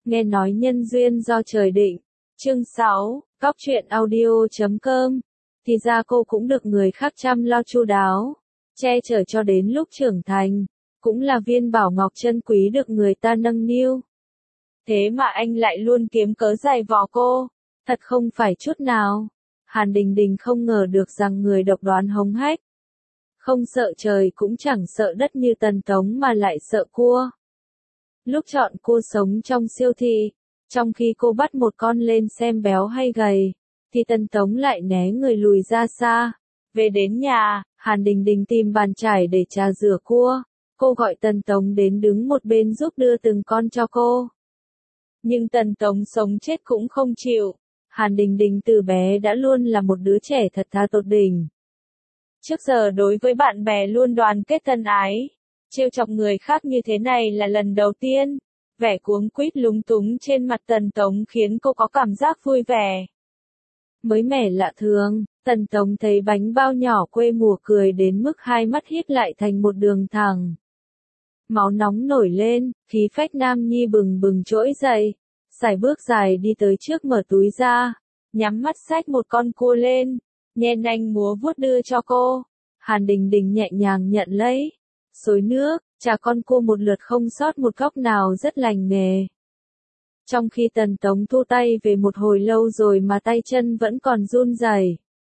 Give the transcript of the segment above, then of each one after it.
Nghe nói nhân duyên do trời định. Chương 6, Cóc truyện audio.com. Thì ra cô cũng được người khác chăm lo chu đáo, che chở cho đến lúc trưởng thành, cũng là viên bảo ngọc chân quý được người ta nâng niu. Thế mà anh lại luôn kiếm cớ giày vò cô, thật không phải chút nào. Hàn Đình Đình không ngờ được rằng người độc đoán hống hách, không sợ trời cũng chẳng sợ đất như Tần Tống mà lại sợ cua. Lúc chọn cua sống trong siêu thị, trong khi cô bắt một con lên xem béo hay gầy, thì Tần Tống lại né người lùi ra xa. Về đến nhà, Hàn Đình Đình tìm bàn chải để trà rửa cua, cô gọi Tần Tống đến đứng một bên giúp đưa từng con cho cô. Nhưng Tần Tống sống chết cũng không chịu. Hàn Đình Đình từ bé đã luôn là một đứa trẻ thật thà tột đỉnh. Trước giờ đối với bạn bè luôn đoàn kết thân ái, trêu chọc người khác như thế này là lần đầu tiên. Vẻ cuống quýt lúng túng trên mặt Tần Tống khiến cô có cảm giác vui vẻ. Mới mẻ lạ thường, Tần Tống thấy bánh bao nhỏ quê mùa cười đến mức hai mắt híp lại thành một đường thẳng. Máu nóng nổi lên, khí phách nam nhi bừng bừng trỗi dậy, sải bước dài đi tới trước mở túi ra, nhắm mắt xách một con cua lên, nhen nanh múa vuốt đưa cho cô. Hàn Đình Đình nhẹ nhàng nhận lấy, xối nước, trà con cua một lượt không sót một góc nào rất lành nghề. Trong khi Tần Tống thu tay về một hồi lâu rồi mà tay chân vẫn còn run rẩy.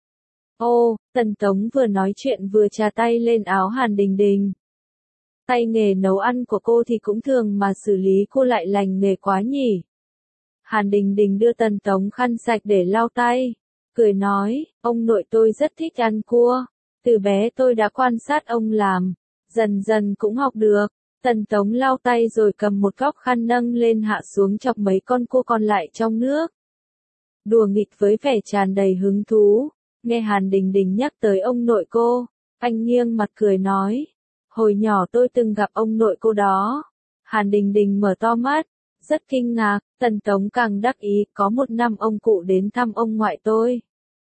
Ô, Tần Tống vừa nói chuyện vừa chà tay lên áo Hàn Đình Đình. Tay nghề nấu ăn của cô thì cũng thường mà xử lý cô lại lành nghề quá nhỉ. Hàn Đình Đình đưa Tần Tống khăn sạch để lau tay, cười nói, ông nội tôi rất thích ăn cua, từ bé tôi đã quan sát ông làm, dần dần cũng học được. Tần Tống lau tay rồi cầm một góc khăn nâng lên hạ xuống chọc mấy con cua còn lại trong nước. Đùa nghịch với vẻ tràn đầy hứng thú, nghe Hàn Đình Đình nhắc tới ông nội cô, anh nghiêng mặt cười nói, hồi nhỏ tôi từng gặp ông nội cô đó. Hàn Đình Đình mở to mắt, rất kinh ngạc. Tần Tống càng đắc ý, có một năm ông cụ đến thăm ông ngoại tôi.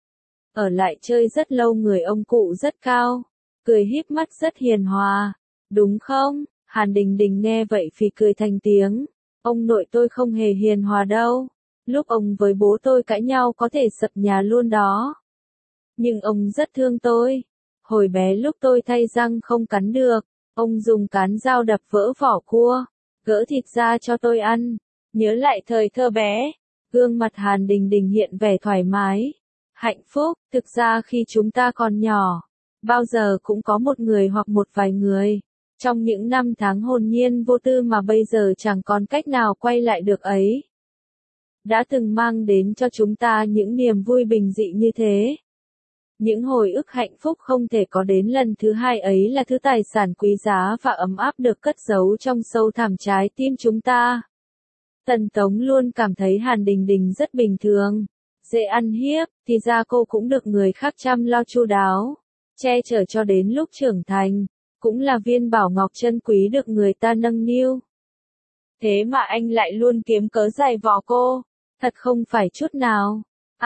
Ở lại chơi rất lâu, người ông cụ rất cao, cười híp mắt rất hiền hòa, đúng không? Hàn Đình Đình nghe vậy phì cười thành tiếng, ông nội tôi không hề hiền hòa đâu, lúc ông với bố tôi cãi nhau có thể sập nhà luôn đó. Nhưng ông rất thương tôi, hồi bé lúc tôi thay răng không cắn được, ông dùng cán dao đập vỡ vỏ cua, gỡ thịt ra cho tôi ăn. Nhớ lại thời thơ bé, gương mặt Hàn Đình Đình hiện vẻ thoải mái, hạnh phúc. Thực ra khi chúng ta còn nhỏ, bao giờ cũng có một người hoặc một vài người, trong những năm tháng hồn nhiên vô tư mà bây giờ chẳng còn cách nào quay lại được ấy, đã từng mang đến cho chúng ta những niềm vui bình dị như thế. Những hồi ức hạnh phúc không thể có đến lần thứ hai ấy là thứ tài sản quý giá và ấm áp được cất giấu trong sâu thẳm trái tim chúng ta. Tần Tống luôn cảm thấy Hàn Đình Đình rất bình thường, dễ ăn hiếp, thì ra cô cũng được người khác chăm lo chu đáo, che chở cho đến lúc trưởng thành, cũng là viên bảo ngọc chân quý được người ta nâng niu. Thế mà anh lại luôn kiếm cớ giày vò cô, thật không phải chút nào.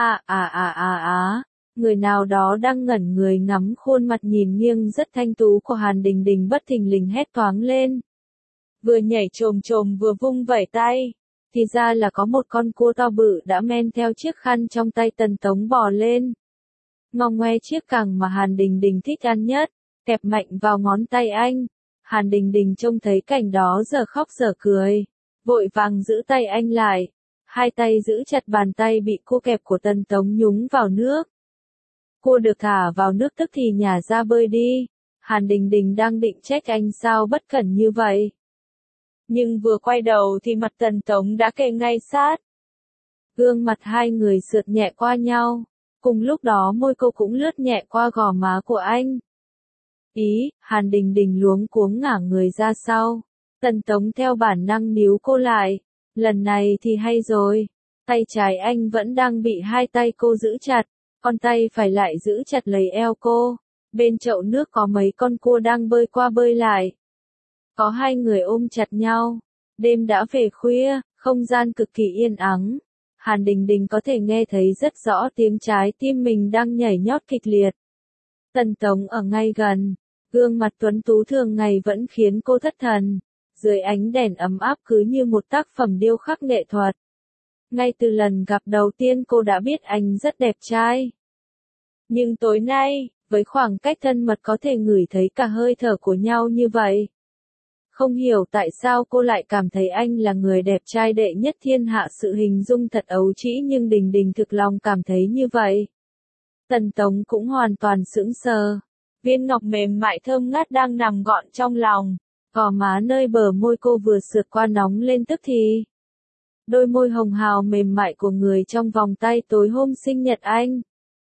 Người nào đó đang ngẩn người ngắm khuôn mặt nhìn nghiêng rất thanh tú của Hàn Đình Đình bất thình lình hét toáng lên. Vừa nhảy chồm chồm vừa vung vẩy tay, thì ra là có một con cua to bự đã men theo chiếc khăn trong tay Tần Tống bò lên. Ngong ngoe chiếc cẳng mà Hàn Đình Đình thích ăn nhất, kẹp mạnh vào ngón tay anh. Hàn Đình Đình trông thấy cảnh đó giờ khóc giờ cười, vội vàng giữ tay anh lại, hai tay giữ chặt bàn tay bị cua kẹp của Tần Tống nhúng vào nước. Cua được thả vào nước tức thì nhả ra bơi đi. Hàn Đình Đình đang định trách anh sao bất cẩn như vậy, nhưng vừa quay đầu thì mặt Tần Tống đã kề ngay sát. Gương mặt hai người sượt nhẹ qua nhau, cùng lúc đó môi cô cũng lướt nhẹ qua gò má của anh. Hàn Đình Đình luống cuống ngả người ra sau. Tần Tống theo bản năng níu cô lại. Lần này thì hay rồi, tay trái anh vẫn đang bị hai tay cô giữ chặt, còn tay phải lại giữ chặt lấy eo cô. Bên chậu nước có mấy con cua đang bơi qua bơi lại. Có hai người ôm chặt nhau. Đêm đã về khuya, không gian cực kỳ yên ắng. Hàn Đình Đình có thể nghe thấy rất rõ tiếng trái tim mình đang nhảy nhót kịch liệt. Tần Tống ở ngay gần, gương mặt tuấn tú thường ngày vẫn khiến cô thất thần. dưới ánh đèn ấm áp cứ như một tác phẩm điêu khắc nghệ thuật. Ngay từ lần gặp đầu tiên cô đã biết anh rất đẹp trai. Nhưng tối nay, với khoảng cách thân mật có thể ngửi thấy cả hơi thở của nhau như vậy. Không hiểu tại sao cô lại cảm thấy anh là người đẹp trai đệ nhất thiên hạ, sự hình dung thật ấu trĩ nhưng Đình Đình thực lòng cảm thấy như vậy. Tần Tống cũng hoàn toàn sững sờ. Viên ngọc mềm mại thơm ngát đang nằm gọn trong lòng. Gò má nơi bờ môi cô vừa sượt qua nóng lên tức thì. Đôi môi hồng hào mềm mại của người trong vòng tay tối hôm sinh nhật anh.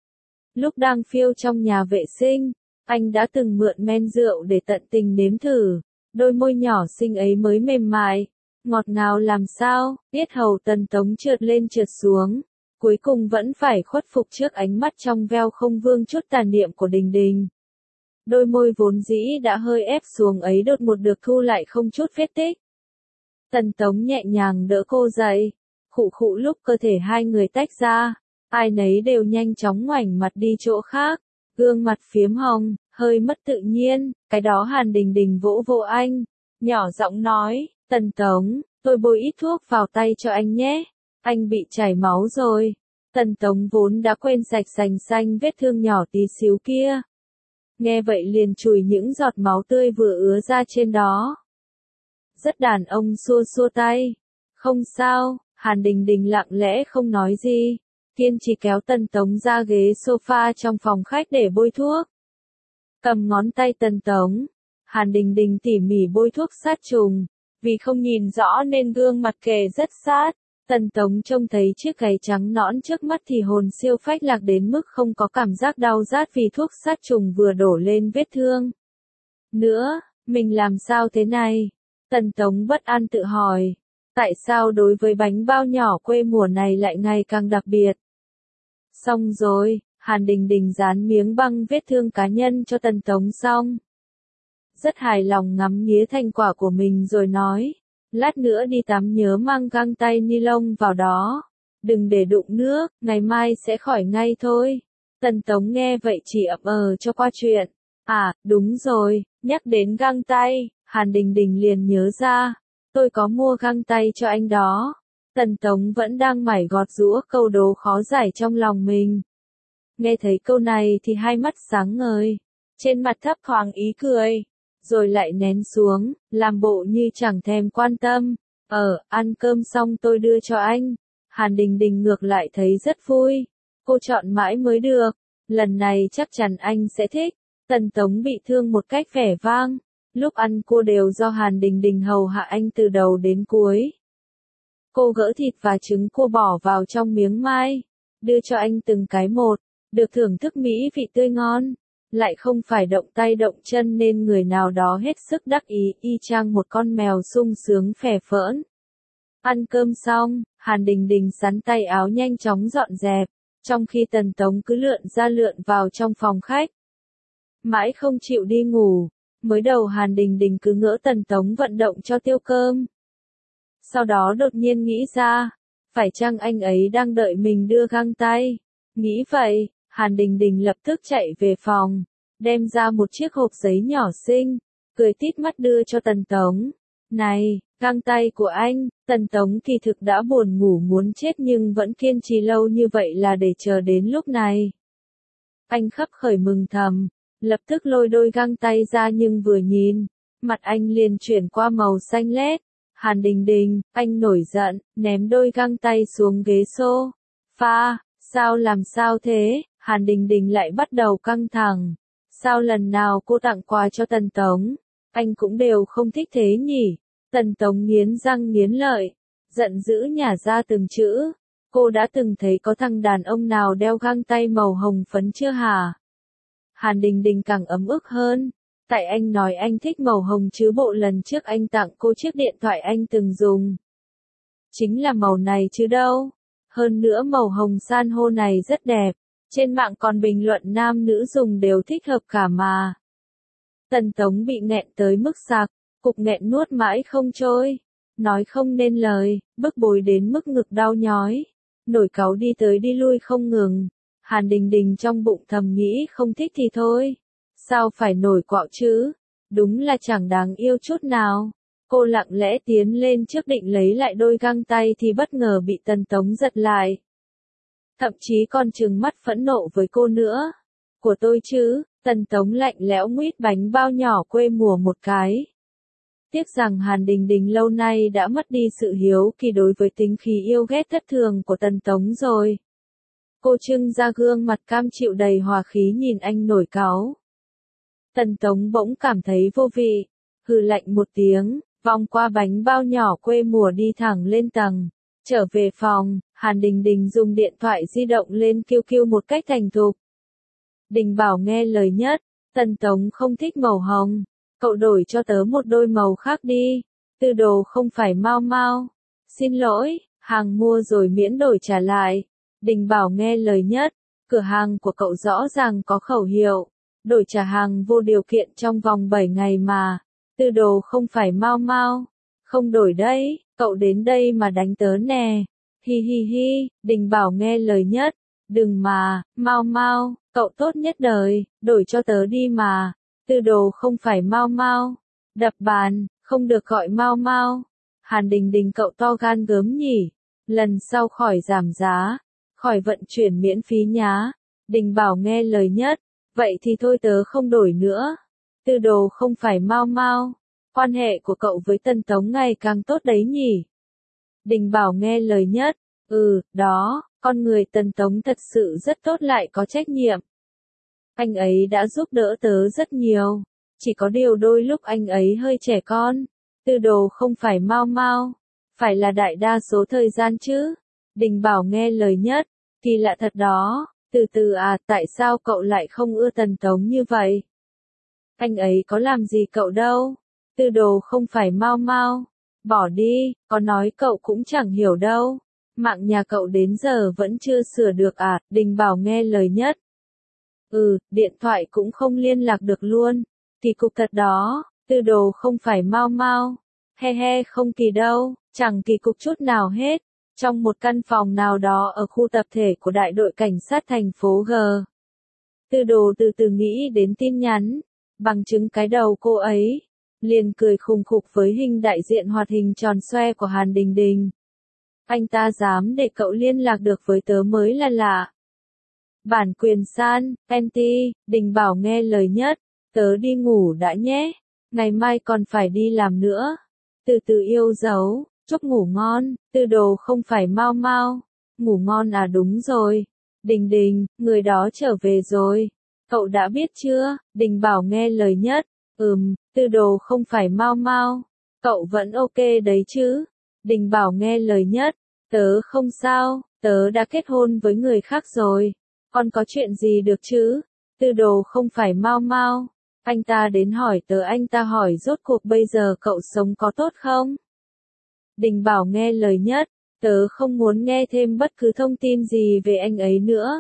Lúc đang phiêu trong nhà vệ sinh, anh đã từng mượn men rượu để tận tình nếm thử. Đôi môi nhỏ xinh ấy mới mềm mại, ngọt ngào làm sao, yết hầu Tần Tống trượt lên trượt xuống. Cuối cùng vẫn phải khuất phục trước ánh mắt trong veo không vương chút tà niệm của Đình Đình. Đôi môi vốn dĩ đã hơi ép xuống ấy đột một được thu lại không chút vết tích. Tần Tống nhẹ nhàng đỡ cô dậy, khụ khụ lúc cơ thể hai người tách ra, ai nấy đều nhanh chóng ngoảnh mặt đi chỗ khác, gương mặt phiếm hồng, hơi mất tự nhiên, cái đó Hàn Đình Đình vỗ vỗ anh, nhỏ giọng nói, Tần Tống, tôi bôi ít thuốc vào tay cho anh nhé, anh bị chảy máu rồi. Tần Tống vốn đã quên sạch sành xanh vết thương nhỏ tí xíu kia. Nghe vậy liền chùi những giọt máu tươi vừa ứa ra trên đó. Rất đàn ông xua xua tay. Không sao, Hàn Đình Đình lặng lẽ không nói gì. Kiên trì kéo Tần Tống ra ghế sofa trong phòng khách để bôi thuốc. Cầm ngón tay Tần Tống, Hàn Đình Đình tỉ mỉ bôi thuốc sát trùng. Vì không nhìn rõ nên gương mặt kề rất sát. Tần Tống trông thấy chiếc gáy trắng nõn trước mắt thì hồn siêu phách lạc đến mức không có cảm giác đau rát vì thuốc sát trùng vừa đổ lên vết thương. Nữa, mình làm sao thế này? Tần Tống bất an tự hỏi. Tại sao đối với bánh bao nhỏ quê mùa này lại ngày càng đặc biệt? Xong rồi, Hàn Đình Đình dán miếng băng vết thương cá nhân cho Tần Tống xong. Rất hài lòng ngắm nghía thành quả của mình rồi nói. Lát nữa đi tắm nhớ mang găng tay ni lông vào đó. Đừng để đụng nước, ngày mai sẽ khỏi ngay thôi. Tần Tống nghe vậy chỉ ậm cho qua chuyện. À, đúng rồi, nhắc đến găng tay, Hàn Đình Đình liền nhớ ra. Tôi có mua găng tay cho anh đó. Tần Tống vẫn đang mải gọt giũa câu đố khó giải trong lòng mình. Nghe thấy câu này thì hai mắt sáng ngời. Trên mặt thấp thoáng ý cười. Rồi lại nén xuống, làm bộ như chẳng thèm quan tâm. Ăn cơm xong tôi đưa cho anh. Hàn Đình Đình ngược lại thấy rất vui. Cô chọn mãi mới được. Lần này chắc chắn anh sẽ thích. Tần Tống bị thương một cách vẻ vang. Lúc ăn cô đều do Hàn Đình Đình hầu hạ anh từ đầu đến cuối. Cô gỡ thịt và trứng cô bỏ vào trong miếng mai. Đưa cho anh từng cái một. Được thưởng thức mỹ vị tươi ngon. Lại không phải động tay động chân nên người nào đó hết sức đắc ý, y chang một con mèo sung sướng phè phỡn. Ăn cơm xong, Hàn Đình Đình sắn tay áo nhanh chóng dọn dẹp, trong khi Tần Tống cứ lượn ra lượn vào trong phòng khách. Mãi không chịu đi ngủ, mới đầu Hàn Đình Đình cứ ngỡ Tần Tống vận động cho tiêu cơm. Sau đó đột nhiên nghĩ ra, phải chăng anh ấy đang đợi mình đưa găng tay? Nghĩ vậy, Hàn Đình Đình lập tức chạy về phòng, đem ra một chiếc hộp giấy nhỏ xinh, cười tít mắt đưa cho Tần Tống. Này, găng tay của anh. Tần Tống kỳ thực đã buồn ngủ muốn chết nhưng vẫn kiên trì lâu như vậy là để chờ đến lúc này. Anh khấp khởi mừng thầm, lập tức lôi đôi găng tay ra nhưng vừa nhìn, mặt anh liền chuyển qua màu xanh lét. Hàn Đình Đình, anh nổi giận, ném đôi găng tay xuống ghế sofa. Sao làm sao thế? Hàn Đình Đình lại bắt đầu căng thẳng. Sao lần nào cô tặng quà cho Tần Tống, anh cũng đều không thích thế nhỉ? Tần Tống nghiến răng nghiến lợi, giận dữ nhả ra từng chữ. Cô đã từng thấy có thằng đàn ông nào đeo găng tay màu hồng phấn chưa hả? Hàn Đình Đình càng ấm ức hơn. Tại anh nói anh thích màu hồng chứ bộ lần trước anh tặng cô chiếc điện thoại anh từng dùng. Chính là màu này chứ đâu. Hơn nữa màu hồng san hô này rất đẹp. Trên mạng còn bình luận nam nữ dùng đều thích hợp cả mà. Tần Tống bị nghẹn tới mức sặc, cục nghẹn nuốt mãi không trôi. Nói không nên lời, bức bối đến mức ngực đau nhói. Nổi cáu đi tới đi lui không ngừng. Hàn Đình Đình trong bụng thầm nghĩ không thích thì thôi. Sao phải nổi quạo chứ? Đúng là chẳng đáng yêu chút nào. Cô lặng lẽ tiến lên trước định lấy lại đôi găng tay thì bất ngờ bị Tần Tống giật lại. Thậm chí còn trừng mắt phẫn nộ với cô nữa. Của tôi chứ, Tần Tống lạnh lẽo nguyết bánh bao nhỏ quê mùa một cái. Tiếc rằng Hàn Đình Đình lâu nay đã mất đi sự hiếu kỳ đối với tính khí yêu ghét thất thường của Tần Tống rồi. Cô trưng ra gương mặt cam chịu đầy hòa khí nhìn anh nổi cáu. Tần Tống bỗng cảm thấy vô vị, hừ lạnh một tiếng, vòng qua bánh bao nhỏ quê mùa đi thẳng lên tầng. Trở về phòng, Hàn Đình Đình dùng điện thoại di động lên kêu kêu một cách thành thục. Đình Bảo nghe lời nhất, Tần Tống không thích màu hồng, cậu đổi cho tớ một đôi màu khác đi, Tư Đồ không phải Mau Mau. Xin lỗi, hàng mua rồi miễn đổi trả lại. Đình Bảo nghe lời nhất, cửa hàng của cậu rõ ràng có khẩu hiệu, đổi trả hàng vô điều kiện trong vòng 7 ngày mà, Tư Đồ không phải Mau Mau. Không đổi đấy, cậu đến đây mà đánh tớ nè. Hi hi hi, Đình Bảo nghe lời nhất, đừng mà, Mau Mau, cậu tốt nhất đời, đổi cho tớ đi mà, Tư Đồ không phải Mau Mau. Đập bàn, không được gọi Mau Mau. Hàn Đình Đình cậu to gan gớm nhỉ, lần sau khỏi giảm giá, khỏi vận chuyển miễn phí nhá. Đình Bảo nghe lời nhất, vậy thì thôi tớ không đổi nữa. Tư Đồ không phải Mau Mau. Quan hệ của cậu với Tần Tống ngày càng tốt đấy nhỉ. Đình Bảo nghe lời nhất, đó, con người Tần Tống thật sự rất tốt lại có trách nhiệm. Anh ấy đã giúp đỡ tớ rất nhiều, chỉ có điều đôi lúc anh ấy hơi trẻ con. Tư Đồ không phải Mau Mau, phải là đại đa số thời gian chứ. Đình Bảo nghe lời nhất, kỳ lạ thật đó, từ từ à, tại sao cậu lại không ưa Tần Tống như vậy? Anh ấy có làm gì cậu đâu. Tư Đồ không phải Mau Mau, bỏ đi, có nói cậu cũng chẳng hiểu đâu. Mạng nhà cậu đến giờ vẫn chưa sửa được à? Đình Bảo nghe lời nhất. Điện thoại cũng không liên lạc được luôn. Kỳ cục thật đó, Tư Đồ không phải Mau Mau. He he, không kỳ đâu, chẳng kỳ cục chút nào hết. Trong một căn phòng nào đó ở khu tập thể của đại đội cảnh sát thành phố G. Tư Đồ từ từ nghĩ đến tin nhắn, bằng chứng cái đầu cô ấy. Liền cười khùng khục với hình đại diện hoạt hình tròn xoe của Hàn Đình Đình. Anh ta dám để cậu liên lạc được với tớ mới là lạ. Bản quyền san, Penti, Đình Bảo nghe lời nhất, tớ đi ngủ đã nhé, ngày mai còn phải đi làm nữa. Từ từ yêu dấu, chúc ngủ ngon. Tư Đồ không phải Mau Mau. Ngủ ngon à, đúng rồi. Đình Đình, người đó trở về rồi. Cậu đã biết chưa? Đình Bảo nghe lời nhất. Tư Đồ không phải Mau Mau. Cậu vẫn ok đấy chứ? Đình Bảo nghe lời nhất. Tớ không sao, tớ đã kết hôn với người khác rồi. Còn có chuyện gì được chứ? Tư Đồ không phải Mau Mau. Anh ta đến hỏi tớ, anh ta hỏi rốt cuộc bây giờ cậu sống có tốt không? Đình Bảo nghe lời nhất. Tớ không muốn nghe thêm bất cứ thông tin gì về anh ấy nữa.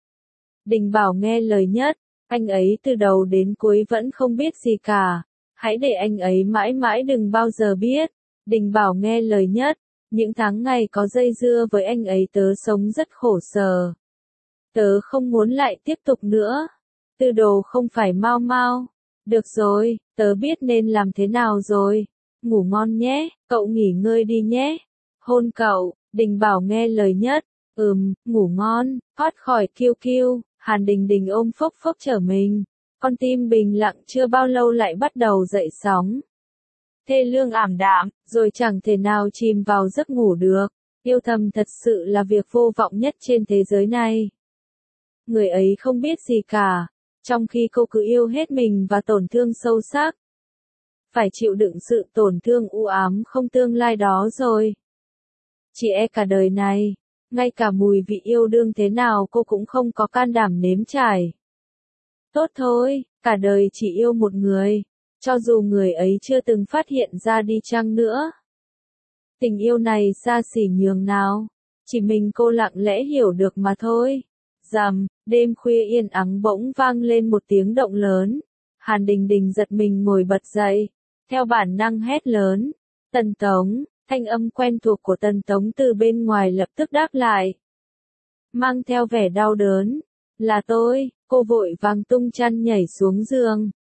Đình Bảo nghe lời nhất. Anh ấy từ đầu đến cuối vẫn không biết gì cả. Hãy để anh ấy mãi mãi đừng bao giờ biết. Đình Bảo nghe lời nhất. Những tháng ngày có dây dưa với anh ấy tớ sống rất khổ sở. Tớ không muốn lại tiếp tục nữa. Tư Đồ không phải Mau Mau. Được rồi, tớ biết nên làm thế nào rồi. Ngủ ngon nhé, cậu nghỉ ngơi đi nhé. Hôn cậu. Đình Bảo nghe lời nhất. Ngủ ngon, thoát khỏi kiêu kiêu. Hàn Đình Đình ôm phốc phốc trở mình. Con tim bình lặng chưa bao lâu lại bắt đầu dậy sóng. Thê lương ảm đạm, rồi chẳng thể nào chìm vào giấc ngủ được. Yêu thầm thật sự là việc vô vọng nhất trên thế giới này. Người ấy không biết gì cả, trong khi cô cứ yêu hết mình và tổn thương sâu sắc. Phải chịu đựng sự tổn thương u ám không tương lai đó rồi. Chỉ e cả đời này, ngay cả mùi vị yêu đương thế nào cô cũng không có can đảm nếm trải. Tốt thôi, cả đời chỉ yêu một người, cho dù người ấy chưa từng phát hiện ra đi chăng nữa. Tình yêu này xa xỉ nhường nào, chỉ mình cô lặng lẽ hiểu được mà thôi. Rầm, đêm khuya yên ắng bỗng vang lên một tiếng động lớn. Hàn Đình Đình giật mình ngồi bật dậy, theo bản năng hét lớn. Tần Tống, thanh âm quen thuộc của Tần Tống từ bên ngoài lập tức đáp lại. Mang theo vẻ đau đớn. Là tôi, cô vội vàng tung chăn nhảy xuống giường.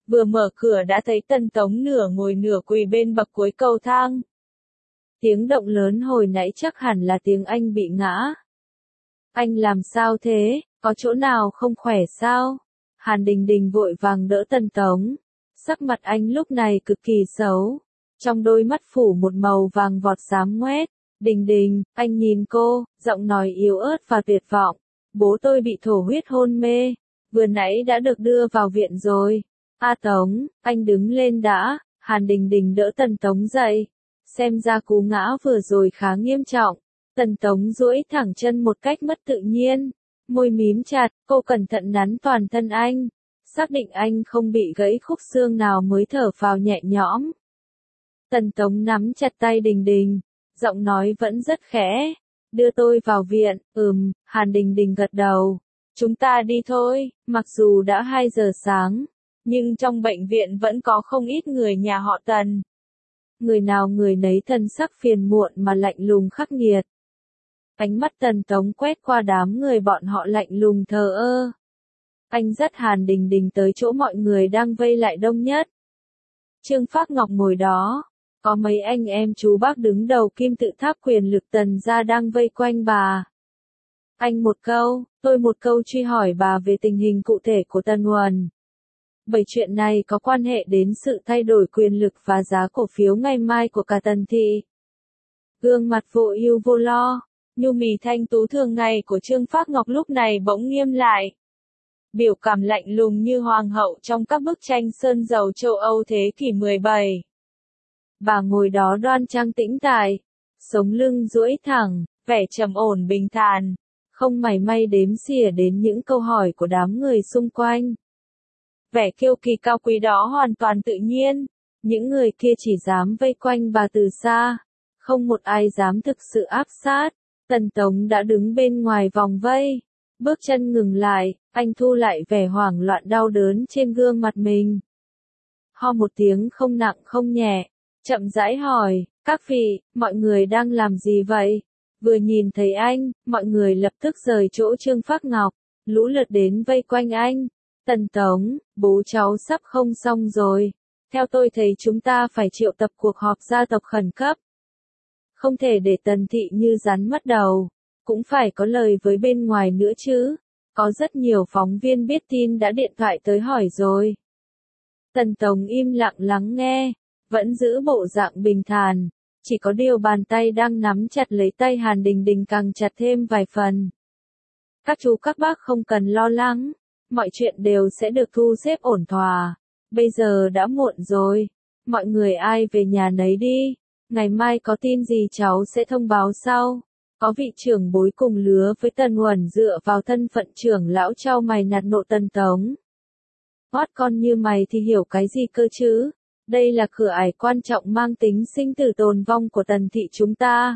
vừa mở cửa đã thấy Tần Tống nửa ngồi nửa quỳ bên bậc cuối cầu thang. Tiếng động lớn hồi nãy chắc hẳn là tiếng anh bị ngã. Anh làm sao thế, có chỗ nào không khỏe sao? Hàn Đình Đình vội vàng đỡ Tần Tống. Sắc mặt anh lúc này cực kỳ xấu. Trong đôi mắt phủ một màu vàng vọt xám ngoét. Đình Đình, anh nhìn cô, giọng nói yếu ớt và tuyệt vọng. Bố tôi bị thổ huyết hôn mê. Vừa nãy đã được đưa vào viện rồi. Tống, anh đứng lên đã. Hàn Đình Đình đỡ Tần Tống dậy. Xem ra cú ngã vừa rồi khá nghiêm trọng. Tần Tống duỗi thẳng chân một cách mất tự nhiên. Môi mím chặt, cô cẩn thận nắn toàn thân anh. Xác định anh không bị gãy khúc xương nào mới thở phào nhẹ nhõm. Tần Tống nắm chặt tay Đình Đình. Giọng nói vẫn rất khẽ. Đưa tôi vào viện, Hàn Đình Đình gật đầu. Chúng ta đi thôi, mặc dù đã 2 giờ sáng, nhưng trong bệnh viện vẫn có không ít người nhà họ Tần. Người nào người nấy thân sắc phiền muộn mà lạnh lùng khắc nghiệt. Ánh mắt Tần Tống quét qua đám người bọn họ lạnh lùng thờ ơ. Anh dắt Hàn Đình Đình tới chỗ mọi người đang vây lại đông nhất. Trương Phác Ngọc ngồi đó. Có mấy anh em chú bác đứng đầu kim tự tháp quyền lực Tần gia đang vây quanh bà. Anh một câu, tôi một câu truy hỏi bà về tình hình cụ thể của Tần Uẩn. Bởi chuyện này có quan hệ đến sự thay đổi quyền lực và giá cổ phiếu ngày mai của cả Tần thị. Gương mặt vô ưu vô lo, nhu mì thanh tú thường ngày của Trương Phác Ngọc lúc này bỗng nghiêm lại. Biểu cảm lạnh lùng như hoàng hậu trong các bức tranh sơn dầu châu Âu thế kỷ 17. Bà ngồi đó đoan trang tĩnh tại, sống lưng duỗi thẳng, vẻ trầm ổn bình thản, không mảy may đếm xỉa đến những câu hỏi của đám người xung quanh. Vẻ kiêu kỳ cao quý đó hoàn toàn tự nhiên, những người kia chỉ dám vây quanh bà từ xa, không một ai dám thực sự áp sát. Tần Tống đã đứng bên ngoài vòng vây, bước chân ngừng lại, anh thu lại vẻ hoảng loạn đau đớn trên gương mặt mình. Ho một tiếng không nặng không nhẹ, chậm rãi hỏi, các vị, mọi người đang làm gì vậy? Vừa nhìn thấy anh, mọi người lập tức rời chỗ Trương Phác Ngọc, lũ lượt đến vây quanh anh. Tần Tống, bố cháu sắp không xong rồi. Theo tôi thấy chúng ta phải triệu tập cuộc họp gia tộc khẩn cấp. Không thể để Tần thị như rắn mất đầu. Cũng phải có lời với bên ngoài nữa chứ. Có rất nhiều phóng viên biết tin đã điện thoại tới hỏi rồi. Tần Tống im lặng lắng nghe, vẫn giữ bộ dạng bình thản. Chỉ có điều bàn tay đang nắm chặt lấy tay Hàn Đình Đình càng chặt thêm vài phần. Các chú các bác không cần lo lắng. Mọi chuyện đều sẽ được thu xếp ổn thỏa. Bây giờ đã muộn rồi. Mọi người ai về nhà nấy đi. Ngày mai có tin gì cháu sẽ thông báo sau. Có vị trưởng bối cùng lứa với Tần Uẩn dựa vào thân phận trưởng lão trao mày nạt nộ Tần Tống. Hót con như mày thì hiểu cái gì cơ chứ? Đây là cửa ải quan trọng mang tính sinh tử tồn vong của Tần thị chúng ta.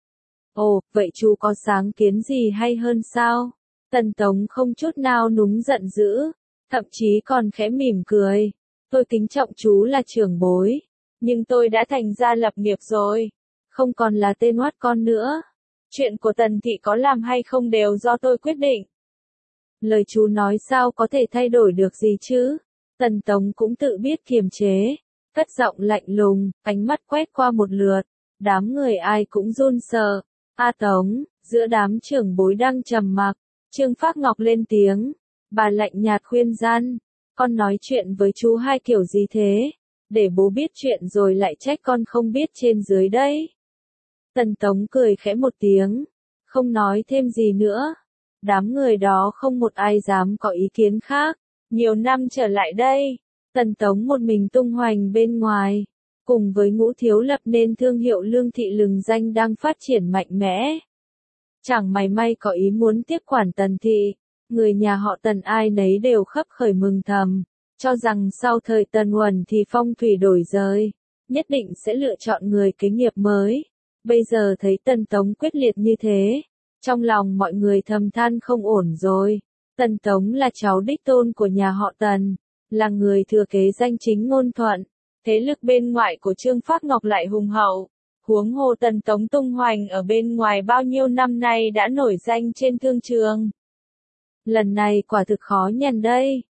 Ồ, vậy chú có sáng kiến gì hay hơn sao? Tần Tống không chút nào núng giận dữ, thậm chí còn khẽ mỉm cười. Tôi kính trọng chú là trưởng bối, nhưng tôi đã thành gia lập nghiệp rồi, không còn là tên oát con nữa. Chuyện của Tần thị có làm hay không đều do tôi quyết định. Lời chú nói sao có thể thay đổi được gì chứ? Tần Tống cũng tự biết kiềm chế, cất giọng lạnh lùng, ánh mắt quét qua một lượt, đám người ai cũng run sợ. Tống, giữa đám trưởng bối đang trầm mặc, Trương Phác Ngọc lên tiếng, bà lạnh nhạt khuyên gian, con nói chuyện với chú hai kiểu gì thế, để bố biết chuyện rồi lại trách con không biết trên dưới đấy. Tần Tống cười khẽ một tiếng, không nói thêm gì nữa. Đám người đó không một ai dám có ý kiến khác. Nhiều năm trở lại đây, Tần Tống một mình tung hoành bên ngoài, cùng với Ngũ Thiếu lập nên thương hiệu lương thị lừng danh đang phát triển mạnh mẽ. Chẳng mảy may có ý muốn tiếp quản Tần thị, người nhà họ Tần ai nấy đều khấp khởi mừng thầm, cho rằng sau thời Tần Uẩn thì phong thủy đổi rời, nhất định sẽ lựa chọn người kế nghiệp mới. Bây giờ thấy Tần Tống quyết liệt như thế, trong lòng mọi người thầm than không ổn rồi. Tần Tống là cháu đích tôn của nhà họ Tần, là người thừa kế danh chính ngôn thuận, thế lực bên ngoài của Trương Phác Ngọc lại hùng hậu. Huống hồ Tần Tống tung hoành ở bên ngoài bao nhiêu năm nay đã nổi danh trên thương trường. Lần này quả thực khó nhằn đây.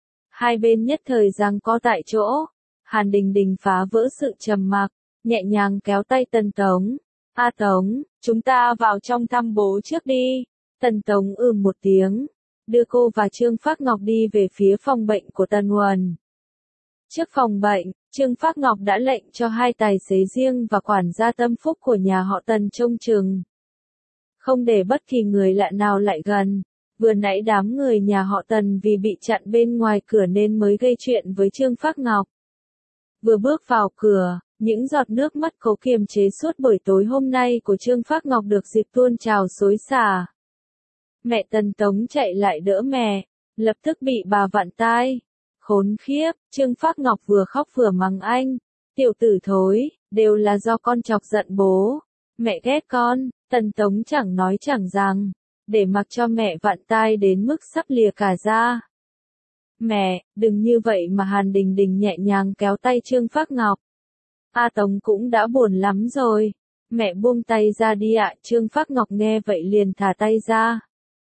Hai bên nhất thời giằng co tại chỗ. Hàn Đình Đình phá vỡ sự trầm mặc, nhẹ nhàng kéo tay Tần Tống. A Tống, chúng ta vào trong thăm bố trước đi. Tần Tống một tiếng, đưa cô và Trương Phác Ngọc đi về phía phòng bệnh của Tần Uẩn. Trước phòng bệnh, Trương Phác Ngọc đã lệnh cho hai tài xế riêng và quản gia tâm phúc của nhà họ Tần trông chừng. Không để bất kỳ người lạ nào lại gần. Vừa nãy đám người nhà họ Tần vì bị chặn bên ngoài cửa nên mới gây chuyện với Trương Phác Ngọc. Vừa bước vào cửa, những giọt nước mắt cố kiềm chế suốt buổi tối hôm nay của Trương Phác Ngọc được dịp tuôn trào xối xả. Mẹ Tần Tống chạy lại đỡ mẹ, lập tức bị bà vặn tai. Khốn khiếp, Trương Phác Ngọc vừa khóc vừa mắng anh. Tiểu tử thối, đều là do con chọc giận bố. Mẹ ghét con. Tần Tống chẳng nói chẳng rằng, để mặc cho mẹ vặn tai đến mức sắp lìa cả da. Mẹ, đừng như vậy mà. Hàn Đình Đình nhẹ nhàng kéo tay Trương Phác Ngọc. A Tống cũng đã buồn lắm rồi. Mẹ buông tay ra đi ạ. Trương Phác Ngọc nghe vậy liền thả tay ra.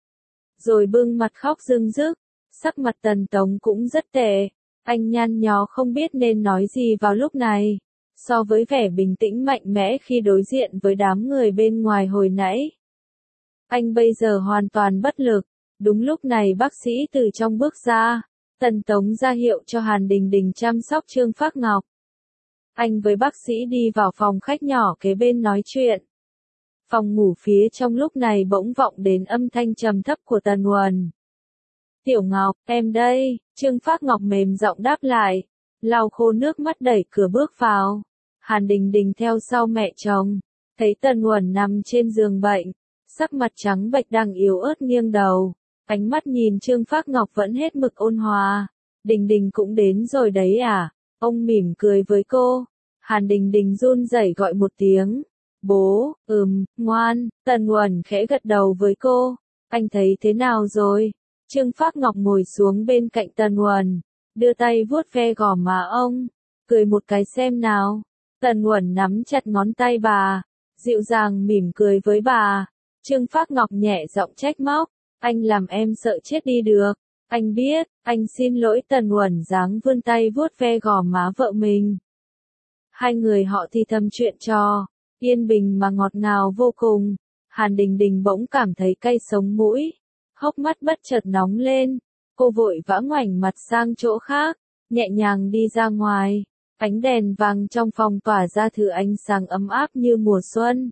Rồi bưng mặt khóc rưng rức. Sắc mặt Tần Tống cũng rất tệ. Anh nhăn nhó không biết nên nói gì vào lúc này. So với vẻ bình tĩnh mạnh mẽ khi đối diện với đám người bên ngoài hồi nãy, anh bây giờ hoàn toàn bất lực. Đúng lúc này bác sĩ từ trong bước ra. Tần Tống ra hiệu cho Hàn Đình Đình chăm sóc Trương Phác Ngọc. Anh với bác sĩ đi vào phòng khách nhỏ kế bên nói chuyện. Phòng ngủ phía trong lúc này bỗng vọng đến âm thanh trầm thấp của Tần Uẩn. Tiểu Ngọc, em đây. Trương Phác Ngọc mềm giọng đáp lại, lau khô nước mắt đẩy cửa bước vào. Hàn Đình Đình theo sau mẹ chồng, thấy Tần Uẩn nằm trên giường bệnh, sắc mặt trắng bệch đang yếu ớt nghiêng đầu, ánh mắt nhìn Trương Phác Ngọc vẫn hết mực ôn hòa. Đình Đình cũng đến rồi đấy à? Ông mỉm cười với cô. Hàn Đình Đình run rẩy gọi một tiếng. Bố, ngoan. Tần Uẩn khẽ gật đầu với cô. Anh thấy thế nào rồi? Trương Phác Ngọc ngồi xuống bên cạnh Tần Uẩn, đưa tay vuốt ve gò má ông, cười một cái xem nào. Tần Uẩn nắm chặt ngón tay bà, dịu dàng mỉm cười với bà. Trương Phác Ngọc nhẹ giọng trách móc, anh làm em sợ chết đi được. Anh biết, anh xin lỗi. Tần Uẩn dáng vươn tay vuốt ve gò má vợ mình. Hai người họ thì thầm chuyện trò, yên bình mà ngọt ngào vô cùng. Hàn Đình Đình bỗng cảm thấy cay sống mũi, hốc mắt bất chợt nóng lên. Cô vội vã ngoảnh mặt sang chỗ khác, nhẹ nhàng đi ra ngoài. Ánh đèn vàng trong phòng tỏa ra thứ ánh sáng ấm áp như mùa xuân.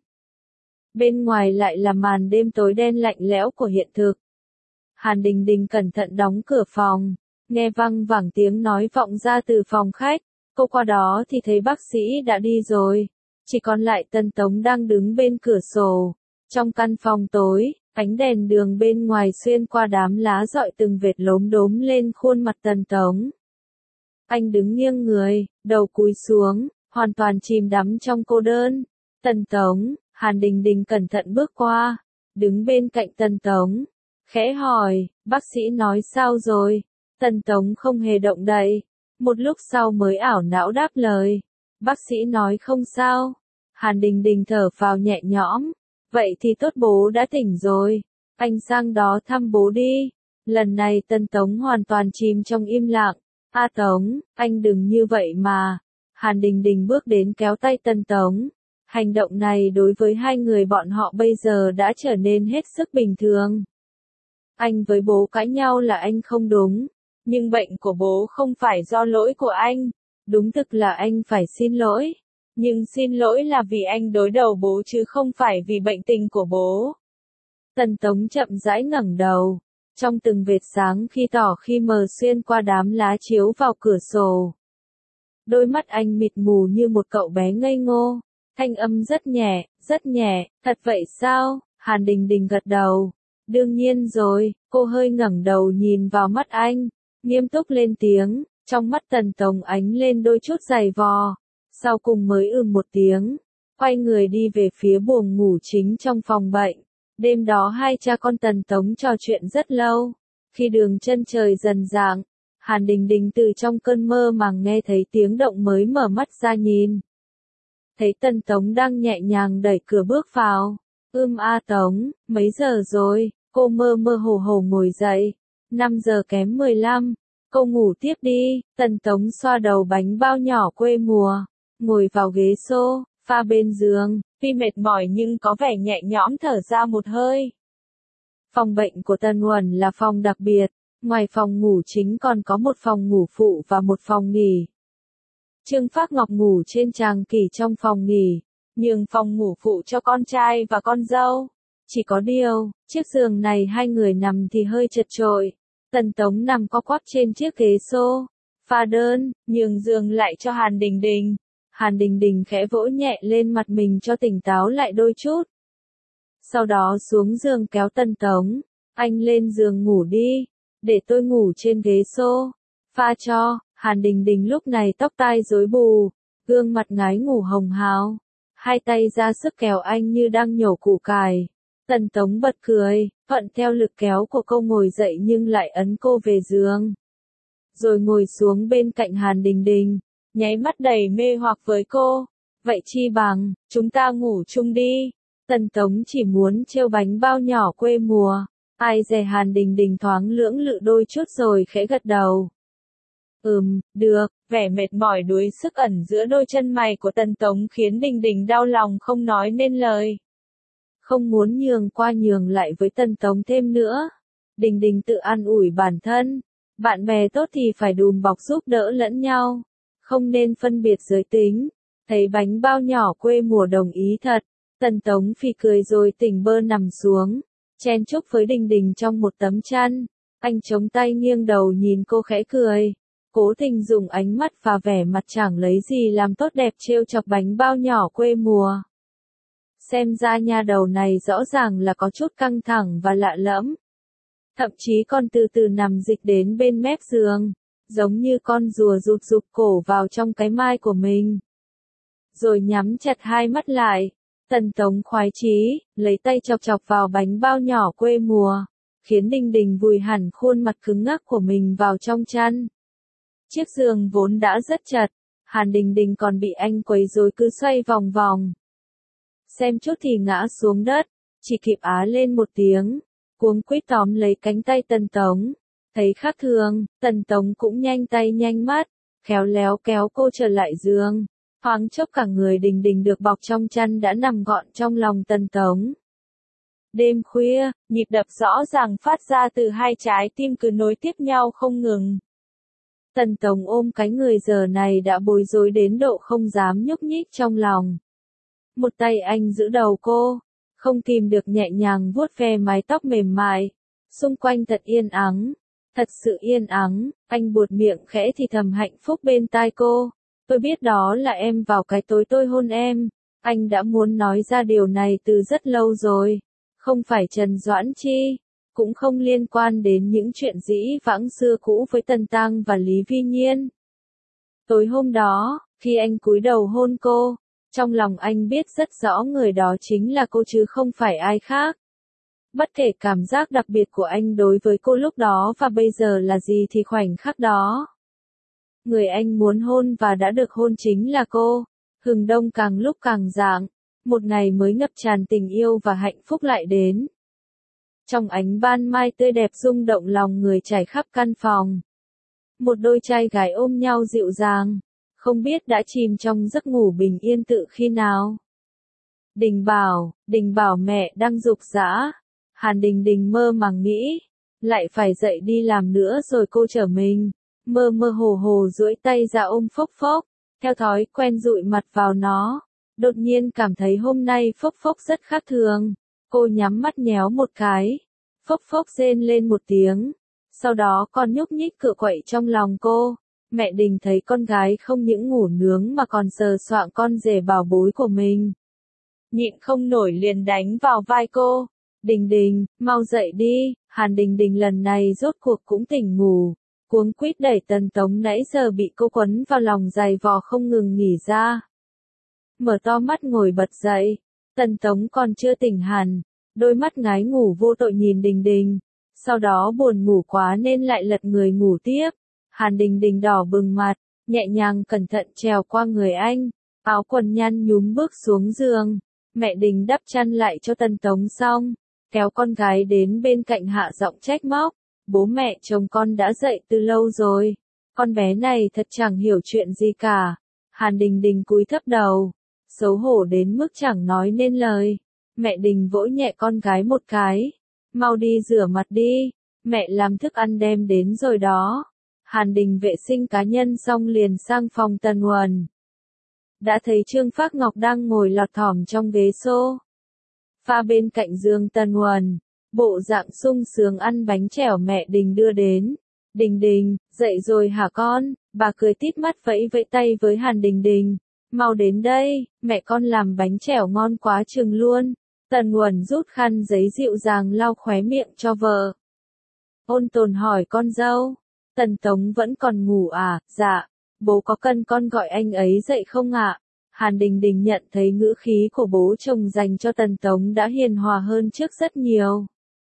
Bên ngoài lại là màn đêm tối đen lạnh lẽo của hiện thực. Hàn Đình Đình cẩn thận đóng cửa phòng, nghe văng vẳng tiếng nói vọng ra từ phòng khách. Cô qua đó thì thấy bác sĩ đã đi rồi, chỉ còn lại Tần Tống đang đứng bên cửa sổ. Trong căn phòng tối, ánh đèn đường bên ngoài xuyên qua đám lá rọi từng vệt lốm đốm lên khuôn mặt Tần Tống. Anh đứng nghiêng người, đầu cúi xuống, hoàn toàn chìm đắm trong cô đơn. Tần Tống, Hàn Đình Đình cẩn thận bước qua, đứng bên cạnh Tần Tống, khẽ hỏi, bác sĩ nói sao rồi? Tần Tống không hề động đậy, một lúc sau mới ảo não đáp lời, bác sĩ nói không sao. Hàn Đình Đình thở phào nhẹ nhõm, vậy thì tốt, bố đã tỉnh rồi, anh sang đó thăm bố đi. Lần này Tần Tống hoàn toàn chìm trong im lặng. A Tống, anh đừng như vậy mà. Hàn Đình Đình bước đến kéo tay Tần Tống. Hành động này đối với hai người bọn họ bây giờ đã trở nên hết sức bình thường. Anh với bố cãi nhau là anh không đúng, nhưng bệnh của bố không phải do lỗi của anh. Đúng thực là anh phải xin lỗi. Nhưng xin lỗi là vì anh đối đầu bố chứ không phải vì bệnh tình của bố. Tần Tống chậm rãi ngẩng đầu. Trong từng vệt sáng khi tỏ khi mờ xuyên qua đám lá chiếu vào cửa sổ. Đôi mắt anh mịt mù như một cậu bé ngây ngô. Thanh âm rất nhẹ, thật vậy sao? Hàn Đình Đình gật đầu. Đương nhiên rồi. Cô hơi ngẩng đầu nhìn vào mắt anh, nghiêm túc lên tiếng. Trong mắt Tần Tống ánh lên đôi chút dày vò. Sau cùng mới một tiếng, quay người đi về phía buồng ngủ chính trong phòng bệnh. Đêm đó hai cha con Tần Tống trò chuyện rất lâu. Khi đường chân trời dần rạng, Hàn Đình Đình từ trong cơn mơ màng nghe thấy tiếng động mới mở mắt ra nhìn. Thấy Tần Tống đang nhẹ nhàng đẩy cửa bước vào. A Tống, mấy giờ rồi? Cô mơ mơ hồ hồ ngồi dậy. 5 giờ kém 15. Cô ngủ tiếp đi. Tần Tống xoa đầu bánh bao nhỏ quê mùa, ngồi vào ghế sofa bên giường, tuy mệt mỏi nhưng có vẻ nhẹ nhõm thở ra một hơi. Phòng bệnh của Tần Uẩn là phòng đặc biệt, ngoài phòng ngủ chính còn có một phòng ngủ phụ và một phòng nghỉ. Trương Phác Ngọc ngủ trên tràng kỷ trong phòng nghỉ, nhường phòng ngủ phụ cho con trai và con dâu. Chỉ có điều, chiếc giường này hai người nằm thì hơi chật chội. Tần Tống nằm co quắp trên chiếc ghế sofa đơn, nhường giường lại cho Hàn Đình Đình. Hàn Đình Đình khẽ vỗ nhẹ lên mặt mình cho tỉnh táo lại đôi chút. Sau đó xuống giường kéo Tần Tống, anh lên giường ngủ đi, để tôi ngủ trên ghế sofa cho. Hàn Đình Đình lúc này tóc tai rối bù, gương mặt ngái ngủ hồng hào, hai tay ra sức kéo anh như đang nhổ củ cải. Tần Tống bật cười, thuận theo lực kéo của cô ngồi dậy nhưng lại ấn cô về giường. Rồi ngồi xuống bên cạnh Hàn Đình Đình, nháy mắt đầy mê hoặc với cô. Vậy chi bằng, chúng ta ngủ chung đi. Tần Tống chỉ muốn trêu bánh bao nhỏ quê mùa. Ai dè Hàn Đình Đình thoáng lưỡng lự đôi chút rồi khẽ gật đầu. Được. Vẻ mệt mỏi đuối sức ẩn giữa đôi chân mày của Tần Tống khiến Đình Đình đau lòng không nói nên lời. Không muốn nhường qua nhường lại với Tần Tống thêm nữa. Đình Đình tự an ủi bản thân. Bạn bè tốt thì phải đùm bọc giúp đỡ lẫn nhau. Không nên phân biệt giới tính. Thấy bánh bao nhỏ quê mùa đồng ý thật. Tần Tống phì cười rồi tỉnh bơ nằm xuống. Chen chúc với Đình Đình trong một tấm chăn. Anh chống tay nghiêng đầu nhìn cô khẽ cười. Cố tình dùng ánh mắt và vẻ mặt chẳng lấy gì làm tốt đẹp trêu chọc bánh bao nhỏ quê mùa. Xem ra nha đầu này rõ ràng là có chút căng thẳng và lạ lẫm. Thậm chí còn từ từ nằm dịch đến bên mép giường, giống như con rùa rụt rụt cổ vào trong cái mai của mình. Rồi nhắm chặt hai mắt lại, Tần Tống khoái chí, lấy tay chọc chọc vào bánh bao nhỏ quê mùa, khiến Đình Đình vùi hẳn khuôn mặt cứng ngắc của mình vào trong chăn. Chiếc giường vốn đã rất chật, Hàn Đình Đình còn bị anh quấy rối cứ xoay vòng vòng. Xem chút thì ngã xuống đất, chỉ kịp á lên một tiếng, cuống quýt tóm lấy cánh tay Tần Tống. Thấy khác thường, Tần Tống cũng nhanh tay nhanh mắt, khéo léo kéo cô trở lại giường. Thoáng chốc cả người Đình Đình được bọc trong chăn đã nằm gọn trong lòng Tần Tống. Đêm khuya, nhịp đập rõ ràng phát ra từ hai trái tim cứ nối tiếp nhau không ngừng. Tần Tống ôm cái người giờ này đã bối rối đến độ không dám nhúc nhích trong lòng. Một tay anh giữ đầu cô, không kìm được nhẹ nhàng vuốt ve mái tóc mềm mại. Xung quanh thật yên ắng, thật sự yên ắng. Anh buột miệng khẽ thì thầm hạnh phúc bên tai cô. Tôi biết đó là em vào cái tối tôi hôn em. Anh đã muốn nói ra điều này từ rất lâu rồi. Không phải Trần Doãn Chi, cũng không liên quan đến những chuyện dĩ vãng xưa cũ với Tần Tăng và Lý Vi Nhiên. Tối hôm đó, khi anh cúi đầu hôn cô, trong lòng anh biết rất rõ người đó chính là cô chứ không phải ai khác. Bất kể cảm giác đặc biệt của anh đối với cô lúc đó và bây giờ là gì thì khoảnh khắc đó, người anh muốn hôn và đã được hôn chính là cô. Hừng đông càng lúc càng rạng, một ngày mới ngập tràn tình yêu và hạnh phúc lại đến. Trong ánh ban mai tươi đẹp rung động lòng người trải khắp căn phòng. Một đôi trai gái ôm nhau dịu dàng, không biết đã chìm trong giấc ngủ bình yên tự khi nào. Đình bảo mẹ đang giục giã. Hàn Đình Đình mơ màng nghĩ, lại phải dậy đi làm nữa rồi cô trở mình. Mơ mơ hồ hồ duỗi tay ra ôm Phốc Phốc, theo thói quen dụi mặt vào nó. Đột nhiên cảm thấy hôm nay Phốc Phốc rất khác thường. Cô nhắm mắt nhéo một cái. Phốc Phốc rên lên một tiếng. Sau đó con nhúc nhích cựa quậy trong lòng cô. Mẹ Đình thấy con gái không những ngủ nướng mà còn sờ soạng con rể bảo bối của mình. Nhịn không nổi liền đánh vào vai cô. Đình, mau dậy đi. Hàn Đình Đình lần này rốt cuộc cũng tỉnh ngủ. Cuống quýt đẩy Tần Tống nãy giờ bị cô quấn vào lòng giày vò không ngừng nghỉ ra. Mở to mắt ngồi bật dậy. Tần Tống còn chưa tỉnh hẳn. Đôi mắt ngái ngủ vô tội nhìn Đình. Sau đó buồn ngủ quá nên lại lật người ngủ tiếp. Hàn Đình đỏ bừng mặt, nhẹ nhàng cẩn thận trèo qua người anh. Áo quần nhăn nhúm bước xuống giường. Mẹ Đình đắp chăn lại cho Tần Tống xong, kéo con gái đến bên cạnh hạ giọng trách móc. bố mẹ chồng con đã dậy từ lâu rồi. Con bé này thật chẳng hiểu chuyện gì cả. Hàn Đình Đình cúi thấp đầu, xấu hổ đến mức chẳng nói nên lời. Mẹ Đình vỗ nhẹ con gái một cái. Mau đi rửa mặt đi, mẹ làm thức ăn đem đến rồi đó. Hàn Đình vệ sinh cá nhân xong liền sang phòng Tần Uẩn. Đã thấy Trương Phác Ngọc đang ngồi lọt thỏm trong ghế sofa bên cạnh giường Tần Uẩn, bộ dạng sung sướng ăn bánh chèo mẹ Đình đưa đến. Đình Đình, dậy rồi hả con? Bà cười tít mắt vẫy vẫy tay với Hàn Đình Đình. Mau đến đây, mẹ con làm bánh chèo ngon quá chừng luôn. Tần Uẩn rút khăn giấy dịu dàng lau khóe miệng cho vợ. Ôn Tồn hỏi con dâu. Tần Tống vẫn còn ngủ à? Dạ. Bố có cần con gọi anh ấy dậy không ạ? Hàn Đình Đình nhận thấy ngữ khí của bố chồng dành cho Tần Tống đã hiền hòa hơn trước rất nhiều.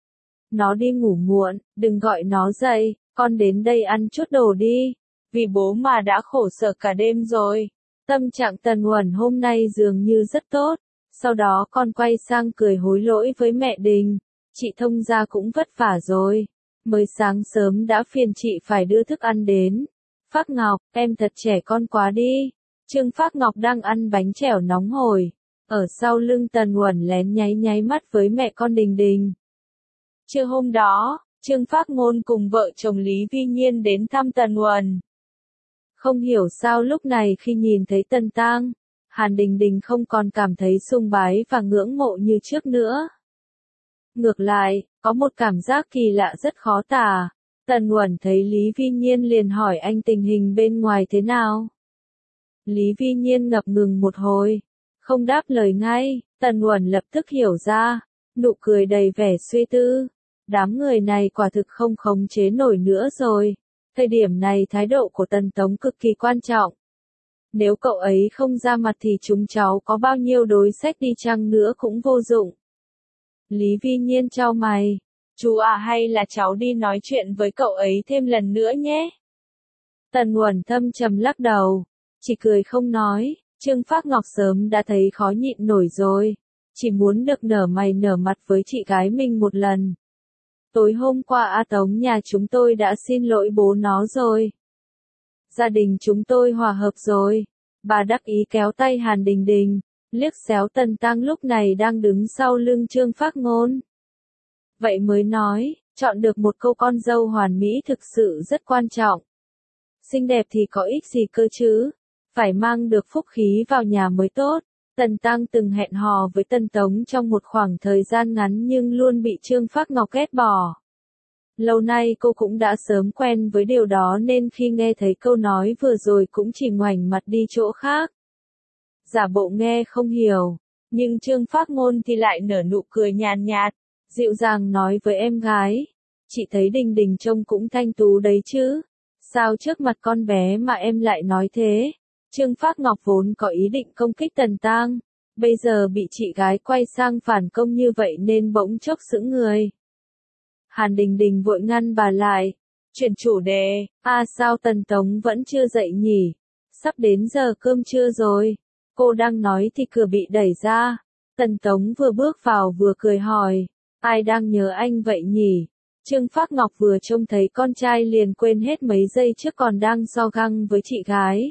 Nó đi ngủ muộn, đừng gọi nó dậy, con đến đây ăn chút đồ đi. Vì bố mà đã khổ sở cả đêm rồi. Tâm trạng Tần Uẩn hôm nay dường như rất tốt. Sau đó con quay sang cười hối lỗi với mẹ Đình. Chị Thông gia cũng vất vả rồi. Mới sáng sớm đã phiền chị phải đưa thức ăn đến. Phác Ngọc, em thật trẻ con quá đi. Trương Phác Ngọc đang ăn bánh chèo nóng hổi. Ở sau lưng Tần Uẩn lén nháy mắt với mẹ con Đình Đình. Trưa hôm đó, Trương Phác Ngôn cùng vợ chồng Lý Vi Nhiên đến thăm Tần Uẩn. Không hiểu sao lúc này khi nhìn thấy Tần Tang, Hàn Đình Đình không còn cảm thấy sùng bái và ngưỡng mộ như trước nữa. Ngược lại, có một cảm giác kỳ lạ rất khó tả. Tần Uẩn thấy Lý Vi Nhiên liền hỏi anh tình hình bên ngoài thế nào. Lý Vi Nhiên ngập ngừng một hồi, không đáp lời ngay. Tần Uẩn lập tức hiểu ra, nụ cười đầy vẻ suy tư. Đám người này quả thực không khống chế nổi nữa rồi. Thời điểm này thái độ của Tần Tống cực kỳ quan trọng. Nếu cậu ấy không ra mặt thì chúng cháu có bao nhiêu đối sách đi chăng nữa cũng vô dụng. Lý Vi Nhiên chau mày. Chú à, hay là cháu đi nói chuyện với cậu ấy thêm lần nữa nhé. Tần Uẩn thâm trầm lắc đầu, chỉ cười không nói. Trương Phác Ngọc sớm đã thấy khó nhịn nổi rồi, chỉ muốn được nở mày nở mặt với chị gái mình một lần. Tối hôm qua A Tống nhà chúng tôi đã xin lỗi bố nó rồi. Gia đình chúng tôi hòa hợp rồi. Bà đắc ý kéo tay Hàn Đình Đình, liếc xéo Tần Tang lúc này đang đứng sau lưng Trương Phác Ngôn. Vậy mới nói, chọn được một cô con dâu hoàn mỹ thực sự rất quan trọng. Xinh đẹp thì có ích gì cơ chứ, phải mang được phúc khí vào nhà mới tốt. Tần Tang từng hẹn hò với Tần Tống trong một khoảng thời gian ngắn nhưng luôn bị Trương Phác Ngọc ghét bỏ. Lâu nay cô cũng đã sớm quen với điều đó nên khi nghe thấy câu nói vừa rồi cũng chỉ ngoảnh mặt đi chỗ khác. Giả bộ nghe không hiểu, nhưng Trương Phác Ngôn thì lại nở nụ cười nhàn nhạt, dịu dàng nói với em gái. Chị thấy Đình Đình trông cũng thanh tú đấy chứ. Sao trước mặt con bé mà em lại nói thế? Trương Phác Ngọc vốn có ý định công kích Tần Tang, bây giờ bị chị gái quay sang phản công như vậy nên bỗng chốc sững người. Hàn Đình Đình vội ngăn bà lại, chuyển chủ đề. Sao Tần Tống vẫn chưa dậy nhỉ? Sắp đến giờ cơm trưa rồi. Cô đang nói thì cửa bị đẩy ra. Tần Tống vừa bước vào vừa cười hỏi, ai đang nhớ anh vậy nhỉ? Trương Phác Ngọc vừa trông thấy con trai liền quên hết mấy giây trước còn đang so găng với chị gái.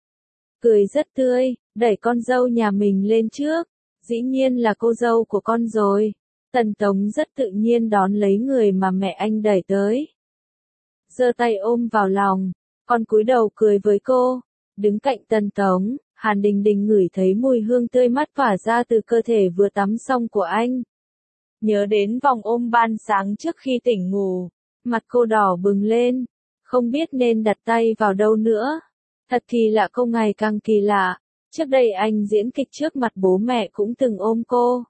Cười rất tươi, đẩy con dâu nhà mình lên trước. Dĩ nhiên là cô dâu của con rồi. Tần Tống rất tự nhiên đón lấy người mà mẹ anh đẩy tới. Giơ tay ôm vào lòng, con cúi đầu cười với cô. Đứng cạnh Tần Tống, Hàn Đình Đình ngửi thấy mùi hương tươi mát tỏa ra từ cơ thể vừa tắm xong của anh. Nhớ đến vòng ôm ban sáng trước khi tỉnh ngủ, mặt cô đỏ bừng lên, không biết nên đặt tay vào đâu nữa. Thật kỳ lạ, cô ngày càng kỳ lạ. Trước đây anh diễn kịch trước mặt bố mẹ cũng từng ôm cô.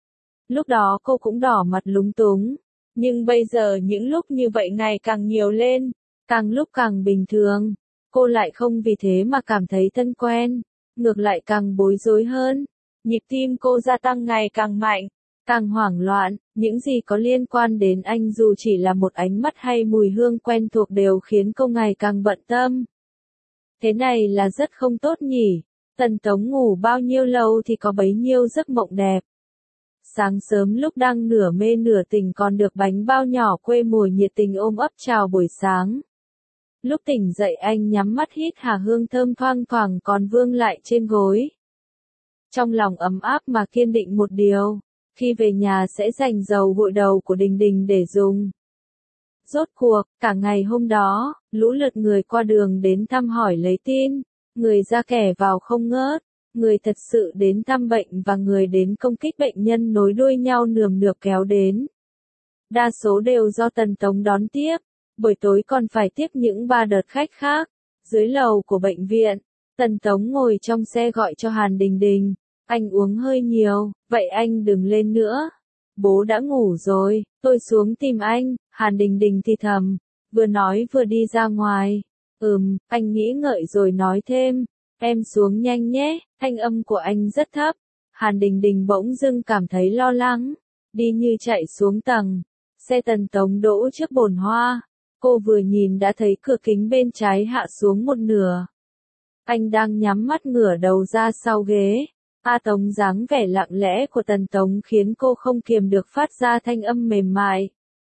Lúc đó cô cũng đỏ mặt lúng túng. Nhưng bây giờ những lúc như vậy ngày càng nhiều lên, càng lúc càng bình thường. Cô lại không vì thế mà cảm thấy thân quen, ngược lại càng bối rối hơn. Nhịp tim cô gia tăng ngày càng mạnh, càng hoảng loạn. Những gì có liên quan đến anh dù chỉ là một ánh mắt hay mùi hương quen thuộc đều khiến cô ngày càng bận tâm. Thế này là rất không tốt nhỉ. Tần Tống ngủ bao nhiêu lâu thì có bấy nhiêu giấc mộng đẹp. Sáng sớm lúc đang nửa mê nửa tỉnh còn được bánh bao nhỏ quê mùa nhiệt tình ôm ấp chào buổi sáng. Lúc tỉnh dậy anh nhắm mắt hít hà hương thơm thoang thoảng còn vương lại trên gối. Trong lòng ấm áp mà kiên định một điều, khi về nhà sẽ dành dầu gội đầu của Đình Đình để dùng. Rốt cuộc, cả ngày hôm đó, lũ lượt người qua đường đến thăm hỏi lấy tin, người ra kẻ vào không ngớt, người thật sự đến thăm bệnh và người đến công kích bệnh nhân nối đuôi nhau nườm nượp kéo đến. Đa số đều do Tần Tống đón tiếp, buổi tối còn phải tiếp những 3 đợt khách khác. Dưới lầu của bệnh viện, Tần Tống ngồi trong xe gọi cho Hàn Đình Đình, anh uống hơi nhiều, vậy anh đừng lên nữa. Bố đã ngủ rồi, tôi xuống tìm anh, Hàn Đình Đình thì thầm, vừa nói vừa đi ra ngoài. Anh nghĩ ngợi rồi nói thêm, em xuống nhanh nhé, thanh âm của anh rất thấp. Hàn Đình Đình bỗng dưng cảm thấy lo lắng, đi như chạy xuống tầng. Xe Tần Tống đỗ trước bồn hoa, cô vừa nhìn đã thấy cửa kính bên trái hạ xuống một nửa. Anh đang nhắm mắt ngửa đầu ra sau ghế. A Tống dáng vẻ lặng lẽ của Tần Tống khiến cô không kiềm được phát ra thanh âm mềm mại.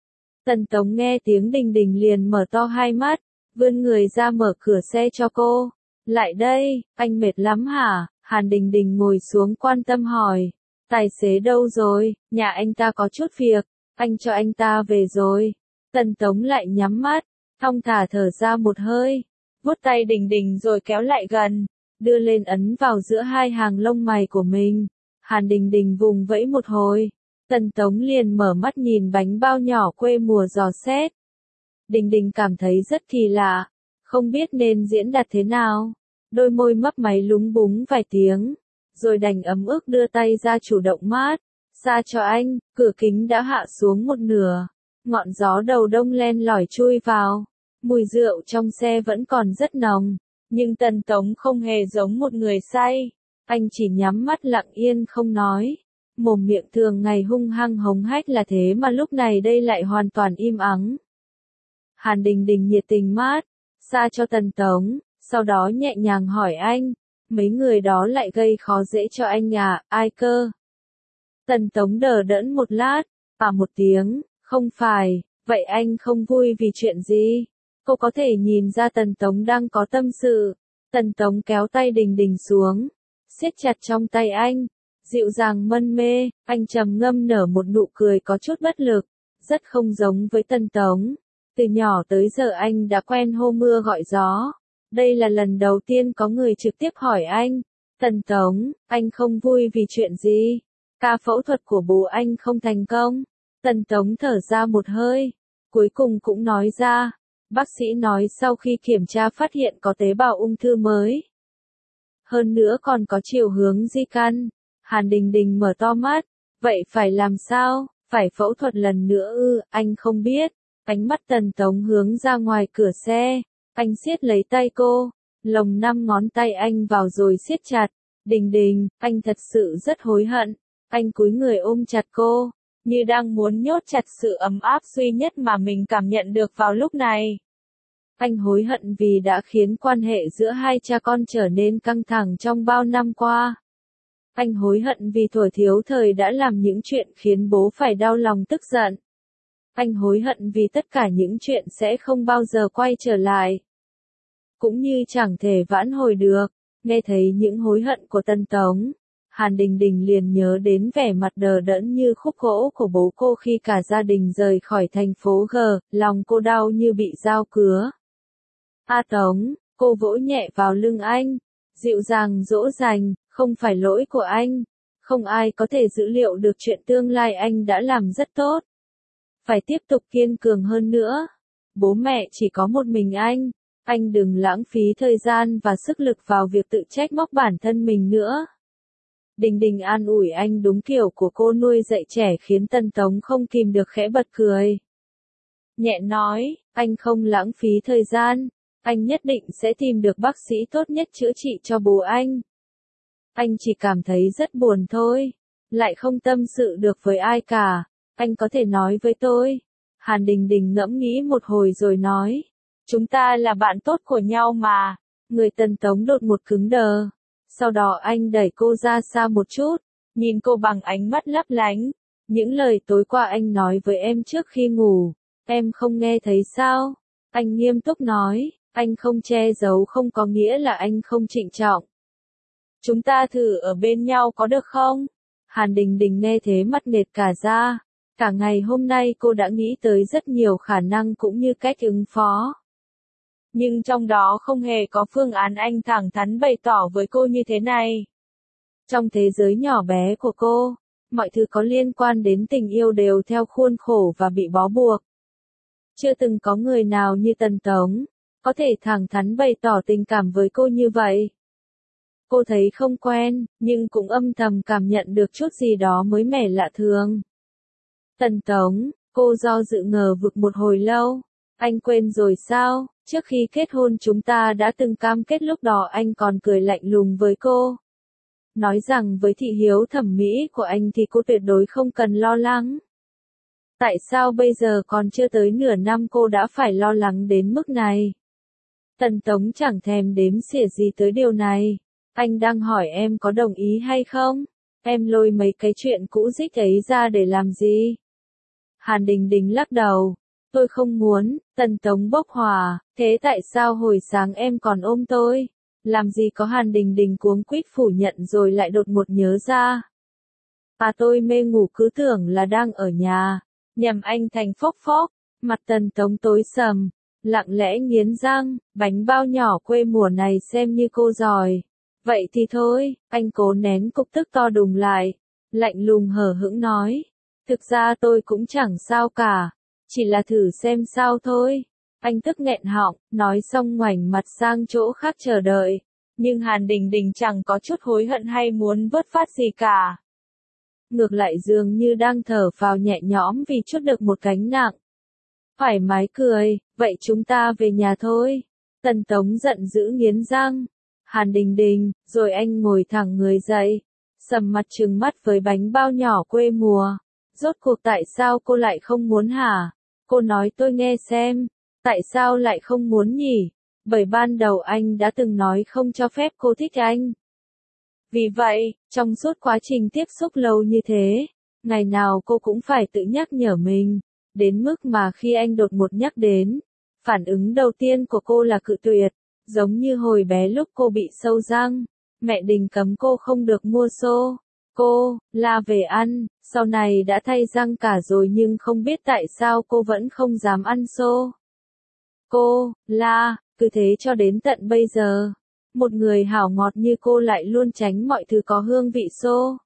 Tần Tống nghe tiếng Đình Đình liền mở to hai mắt, vươn người ra mở cửa xe cho cô. Lại đây, anh mệt lắm hả? Hàn Đình Đình ngồi xuống quan tâm hỏi. Tài xế đâu rồi? Nhà anh ta có chút việc, anh cho anh ta về rồi. Tần Tống lại nhắm mắt, thong thả thở ra một hơi, vuốt tay Đình Đình rồi kéo lại gần, đưa lên ấn vào giữa hai hàng lông mày của mình. Hàn Đình Đình vùng vẫy một hồi, Tần Tống liền mở mắt nhìn bánh bao nhỏ quê mùa dò xét. Đình Đình cảm thấy rất kỳ lạ, không biết nên diễn đạt thế nào, đôi môi mấp máy lúng búng vài tiếng, rồi đành ấm ức đưa tay ra chủ động mát xa cho anh. Cửa kính đã hạ xuống một nửa, ngọn gió đầu đông len lỏi chui vào, mùi rượu trong xe vẫn còn rất nồng, nhưng Tần Tống không hề giống một người say, anh chỉ nhắm mắt lặng yên không nói. Mồm miệng thường ngày hung hăng hống hách là thế mà lúc này đây lại hoàn toàn im ắng. Hàn Đình Đình nhiệt tình mát xa cho Tần Tống, sau đó nhẹ nhàng hỏi anh, mấy người đó lại gây khó dễ cho anh à, ai cơ? Tần Tống đờ đẫn một lát, một tiếng, không phải, vậy anh không vui vì chuyện gì? Cô có thể nhìn ra Tần Tống đang có tâm sự. Tần Tống kéo tay Đình Đình xuống, siết chặt trong tay anh, dịu dàng mân mê. Anh trầm ngâm nở một nụ cười có chút bất lực, rất không giống với Tần Tống. Từ nhỏ tới giờ anh đã quen hô mưa gọi gió. Đây là lần đầu tiên có người trực tiếp hỏi anh, Tần Tống, anh không vui vì chuyện gì? Ca phẫu thuật của bố anh không thành công. Tần Tống thở ra một hơi, cuối cùng cũng nói ra, bác sĩ nói sau khi kiểm tra phát hiện có tế bào ung thư mới. Hơn nữa còn có chiều hướng di căn. Hàn Đình Đình mở to mắt, vậy phải làm sao? Phải phẫu thuật lần nữa ư? Anh không biết. Ánh mắt Tần Tống hướng ra ngoài cửa xe, anh siết lấy tay cô, lồng 5 ngón tay anh vào rồi siết chặt. Đình Đình, anh thật sự rất hối hận. Anh cúi người ôm chặt cô, như đang muốn nhốt chặt sự ấm áp duy nhất mà mình cảm nhận được vào lúc này. Anh hối hận vì đã khiến quan hệ giữa hai cha con trở nên căng thẳng trong bao năm qua. Anh hối hận vì thuở thiếu thời đã làm những chuyện khiến bố phải đau lòng tức giận. Anh hối hận vì tất cả những chuyện sẽ không bao giờ quay trở lại, cũng như chẳng thể vãn hồi được. Nghe thấy những hối hận của Tần Tống, Hàn Đình Đình liền nhớ đến vẻ mặt đờ đẫn như khúc gỗ của bố cô khi cả gia đình rời khỏi thành phố G, lòng cô đau như bị dao cứa. A Tống, cô vỗ nhẹ vào lưng anh, dịu dàng dỗ dành, không phải lỗi của anh, không ai có thể dự liệu được chuyện tương lai anh đã làm rất tốt. Phải tiếp tục kiên cường hơn nữa. Bố mẹ chỉ có một mình anh đừng lãng phí thời gian và sức lực vào việc tự trách móc bản thân mình nữa. Đình Đình an ủi anh đúng kiểu của cô nuôi dạy trẻ khiến Tần Tống không kìm được khẽ bật cười. Nhẹ nói, anh không lãng phí thời gian, anh nhất định sẽ tìm được bác sĩ tốt nhất chữa trị cho bố anh. Anh chỉ cảm thấy rất buồn thôi, lại không tâm sự được với ai cả, anh có thể nói với tôi. Hàn Đình Đình ngẫm nghĩ một hồi rồi nói, chúng ta là bạn tốt của nhau mà. Người Tần Tống đột một cứng đờ. Sau đó anh đẩy cô ra xa một chút, nhìn cô bằng ánh mắt lấp lánh. Những lời tối qua anh nói với em trước khi ngủ, em không nghe thấy sao? Anh nghiêm túc nói, anh không che giấu không có nghĩa là anh không trịnh trọng. Chúng ta thử ở bên nhau có được không? Hàn Đình Đình nghe thế mắt nệt cả da. Cả ngày hôm nay cô đã nghĩ tới rất nhiều khả năng cũng như cách ứng phó. Nhưng trong đó không hề có phương án anh thẳng thắn bày tỏ với cô như thế này. Trong thế giới nhỏ bé của cô, mọi thứ có liên quan đến tình yêu đều theo khuôn khổ và bị bó buộc. Chưa từng có người nào như Tần Tống, có thể thẳng thắn bày tỏ tình cảm với cô như vậy. Cô thấy không quen, nhưng cũng âm thầm cảm nhận được chút gì đó mới mẻ lạ thường. Tần Tống, cô do dự ngờ vực một hồi lâu. Anh quên rồi sao, trước khi kết hôn chúng ta đã từng cam kết lúc đó anh còn cười lạnh lùng với cô. Nói rằng với thị hiếu thẩm mỹ của anh thì cô tuyệt đối không cần lo lắng. Tại sao bây giờ còn chưa tới nửa năm cô đã phải lo lắng đến mức này? Tần Tống chẳng thèm đếm xỉa gì tới điều này. Anh đang hỏi em có đồng ý hay không? Em lôi mấy cái chuyện cũ dích ấy ra để làm gì? Hàn Đình Đình lắc đầu. Tôi không muốn. Tần Tống bốc hỏa. Thế tại sao hồi sáng em còn ôm tôi? Làm gì có. Hàn Đình Đình cuống quýt phủ nhận rồi lại đột ngột nhớ ra. À, tôi mê ngủ cứ tưởng là đang ở nhà. Nhầm anh thành phốc phốc. Mặt Tần Tống tối sầm, lặng lẽ nghiến răng, bánh bao nhỏ quê mùa này xem như cô giỏi. Vậy thì thôi, anh cố nén cục tức to đùng lại, lạnh lùng hờ hững nói. Thực ra tôi cũng chẳng sao cả, chỉ là thử xem sao thôi. Anh tức nghẹn họng, nói xong ngoảnh mặt sang chỗ khác chờ đợi. Nhưng Hàn Đình Đình chẳng có chút hối hận hay muốn vớt phát gì cả. Ngược lại dường như đang thở phào nhẹ nhõm vì trút được một gánh nặng. Thoải mái cười, vậy chúng ta về nhà thôi. Tần Tống giận dữ nghiến răng. Hàn Đình Đình, rồi anh ngồi thẳng người dậy, sầm mặt trừng mắt với bánh bao nhỏ quê mùa. Rốt cuộc tại sao cô lại không muốn hả? Cô nói tôi nghe xem, tại sao lại không muốn nhỉ? Bởi ban đầu anh đã từng nói không cho phép cô thích anh. Vì vậy, trong suốt quá trình tiếp xúc lâu như thế, ngày nào cô cũng phải tự nhắc nhở mình, đến mức mà khi anh đột ngột nhắc đến, phản ứng đầu tiên của cô là cự tuyệt, giống như hồi bé lúc cô bị sâu răng, mẹ Đình cấm cô không được mua xô. Cô, la về ăn, sau này đã thay răng cả rồi nhưng không biết tại sao cô vẫn không dám ăn xô. Cô, la, cứ thế cho đến tận bây giờ. Một người hảo ngọt như cô lại luôn tránh mọi thứ có hương vị xô.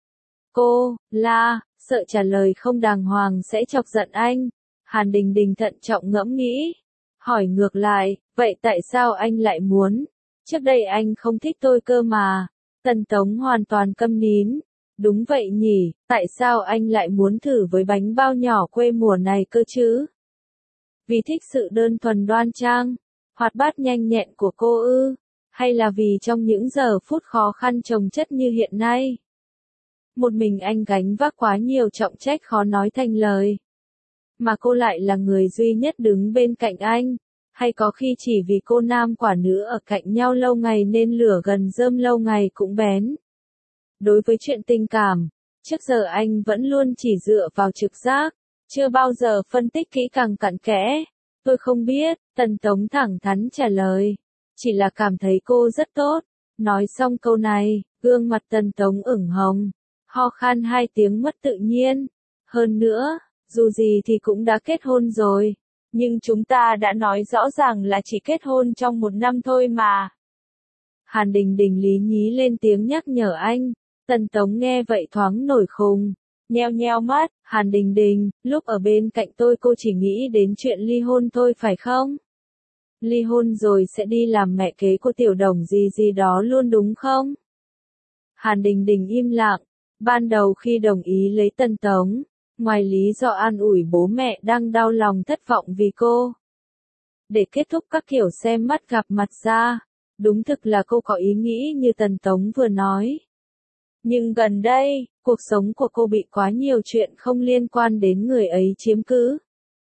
Cô, la, sợ trả lời không đàng hoàng sẽ chọc giận anh. Hàn Đình Đình thận trọng ngẫm nghĩ. Hỏi ngược lại, vậy tại sao anh lại muốn? Trước đây anh không thích tôi cơ mà. Tần Tống hoàn toàn câm nín. Đúng vậy nhỉ, tại sao anh lại muốn thử với bánh bao nhỏ quê mùa này cơ chứ? Vì thích sự đơn thuần đoan trang, hoạt bát nhanh nhẹn của cô ư? Hay là vì trong những giờ phút khó khăn chồng chất như hiện nay? Một mình anh gánh vác quá nhiều trọng trách khó nói thành lời. Mà cô lại là người duy nhất đứng bên cạnh anh. Hay có khi chỉ vì cô nam quả nữ ở cạnh nhau lâu ngày nên lửa gần rơm lâu ngày cũng bén. Đối với chuyện tình cảm, trước giờ anh vẫn luôn chỉ dựa vào trực giác, chưa bao giờ phân tích kỹ càng cặn kẽ. Tôi không biết, Tần Tống thẳng thắn trả lời. Chỉ là cảm thấy cô rất tốt. Nói xong câu này, gương mặt Tần Tống ửng hồng, ho khan 2 tiếng mất tự nhiên. Hơn nữa, dù gì thì cũng đã kết hôn rồi. Nhưng chúng ta đã nói rõ ràng là chỉ kết hôn trong 1 năm thôi mà. Hàn Đình Đình lý nhí lên tiếng nhắc nhở anh. Tần Tống nghe vậy thoáng nổi khùng. Nheo nheo mắt, Hàn Đình Đình, lúc ở bên cạnh tôi cô chỉ nghĩ đến chuyện ly hôn thôi phải không? Ly hôn rồi sẽ đi làm mẹ kế của Tiểu Đồng gì gì đó luôn đúng không? Hàn Đình Đình im lặng. Ban đầu khi đồng ý lấy Tần Tống, ngoài lý do an ủi bố mẹ đang đau lòng thất vọng vì cô, để kết thúc các kiểu xem mắt gặp mặt ra, đúng thực là cô có ý nghĩ như Tần Tống vừa nói. Nhưng gần đây, cuộc sống của cô bị quá nhiều chuyện không liên quan đến người ấy chiếm cứ.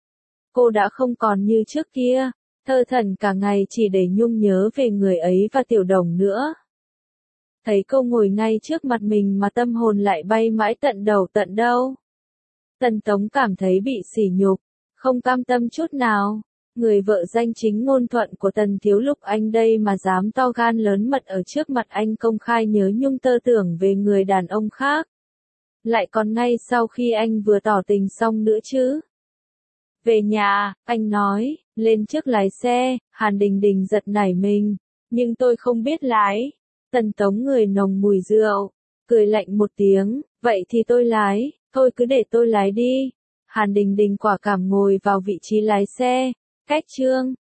Cô đã không còn như trước kia, thơ thẩn cả ngày chỉ để nhung nhớ về người ấy và Tiểu Đồng nữa. thấy cô ngồi ngay trước mặt mình mà tâm hồn lại bay mãi tận đầu tận đâu. Tần Tống cảm thấy bị sỉ nhục, không cam tâm chút nào. Người vợ danh chính ngôn thuận của Tần Thiếu Lục anh đây mà dám to gan lớn mật ở trước mặt anh công khai nhớ nhung tơ tưởng về người đàn ông khác. Lại còn ngay sau khi anh vừa tỏ tình xong nữa chứ. Về nhà, anh nói, lên trước lái xe, Hàn Đình Đình giật nảy mình. Nhưng tôi không biết lái. Tần Tống người nồng mùi rượu, cười lạnh một tiếng, vậy thì tôi lái, thôi cứ để tôi lái đi. Hàn Đình Đình quả cảm ngồi vào vị trí lái xe, cách Trương